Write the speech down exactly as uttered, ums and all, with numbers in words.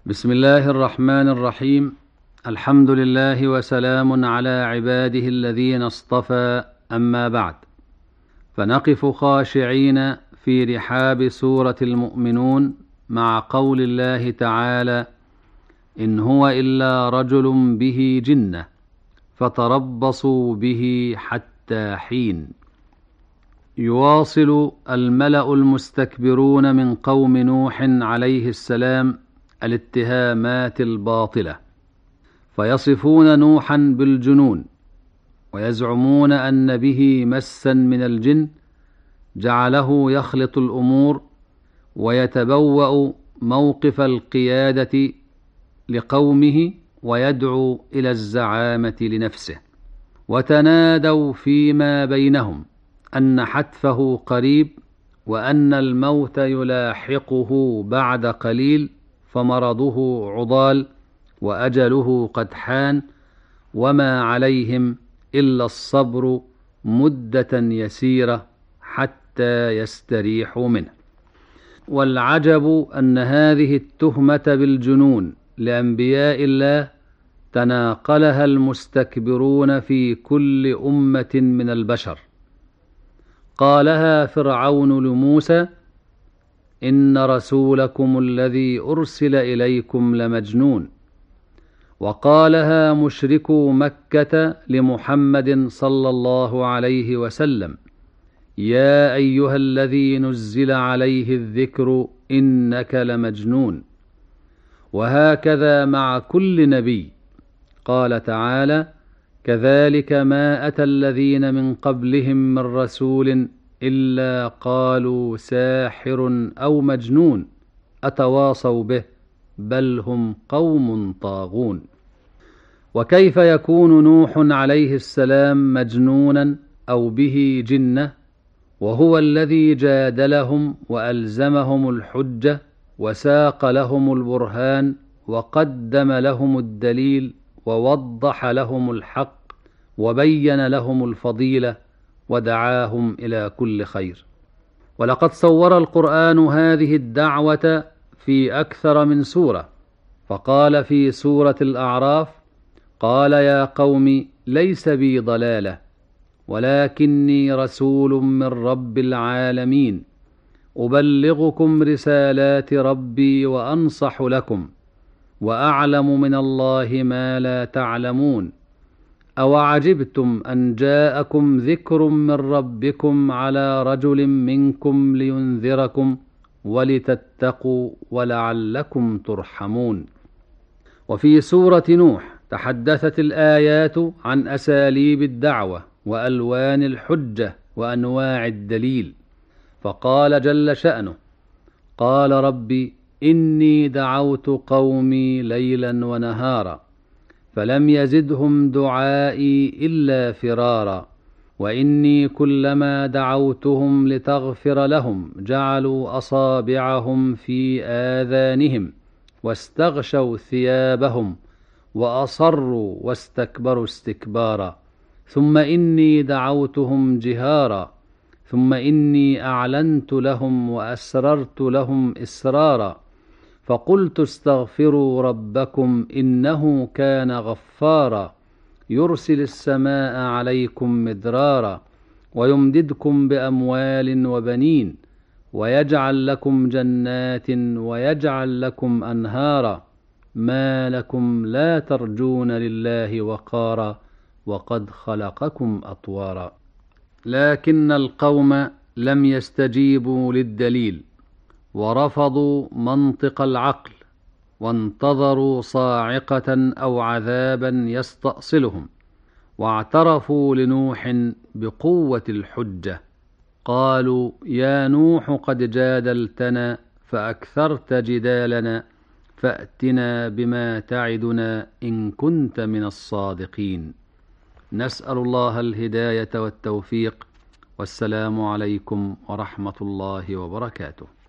بسم الله الرحمن الرحيم. الحمد لله وسلام على عباده الذين اصطفى، أما بعد، فنقف خاشعين في رحاب سورة المؤمنون مع قول الله تعالى: إن هو إلا رجل به جنة فتربصوا به حتى حين. يواصل الملأ المستكبرون من قوم نوح عليه السلام الاتهامات الباطلة، فيصفون نوحا بالجنون، ويزعمون أن به مسا من الجن جعله يخلط الأمور ويتبوأ موقف القيادة لقومه ويدعو إلى الزعامة لنفسه. وتنادوا فيما بينهم أن حتفه قريب، وأن الموت يلاحقه بعد قليل، فمرضه عضال وأجله قد حان، وما عليهم إلا الصبر مدة يسيرة حتى يستريحوا منه. والعجب أن هذه التهمة بالجنون لأنبياء الله تناقلها المستكبرون في كل أمة من البشر. قالها فرعون لموسى: إن رسولكم الذي أرسل إليكم لمجنون. وقالها مشركو مكة لمحمد صلى الله عليه وسلم: يا أيها الذي نزل عليه الذكر إنك لمجنون. وهكذا مع كل نبي. قال تعالى: كذلك ما أتى الذين من قبلهم من رسول إلا قالوا ساحر أو مجنون أتواصوا به بل هم قوم طاغون. وكيف يكون نوح عليه السلام مجنونا أو به جنة وهو الذي جادلهم وألزمهم الحجة وساق لهم البرهان وقدم لهم الدليل ووضح لهم الحق وبين لهم الفضيلة ودعاهم إلى كل خير؟ ولقد صور القرآن هذه الدعوة في أكثر من سورة، فقال في سورة الأعراف: قال يا قوم ليس بي ضلالة ولكني رسول من رب العالمين أبلغكم رسالات ربي وأنصح لكم وأعلم من الله ما لا تعلمون. أوعجبتم أن جاءكم ذكر من ربكم على رجل منكم لينذركم ولتتقوا ولعلكم ترحمون. وفي سورة نوح تحدثت الآيات عن أساليب الدعوة وألوان الحجة وأنواع الدليل، فقال جل شأنه: قال ربي إني دعوت قومي ليلا ونهارا فلم يزدهم دعائي إلا فرارا وإني كلما دعوتهم لتغفر لهم جعلوا أصابعهم في آذانهم واستغشوا ثيابهم وأصروا واستكبروا استكبارا ثم إني دعوتهم جهارا ثم إني أعلنت لهم وأسررت لهم إسرارا فقلت استغفروا ربكم إنه كان غفارا يرسل السماء عليكم مدرارا ويمددكم بأموال وبنين ويجعل لكم جنات ويجعل لكم أنهارا ما لكم لا ترجون لله وقارا وقد خلقكم أطوارا. لكن القوم لم يستجيبوا للدليل ورفضوا منطق العقل وانتظروا صاعقة أو عذابا يستأصلهم، واعترفوا لنوح بقوة الحجة. قالوا: يا نوح قد جادلتنا فأكثرت جدالنا فأتنا بما تعدنا إن كنت من الصادقين. نسأل الله الهداية والتوفيق، والسلام عليكم ورحمة الله وبركاته.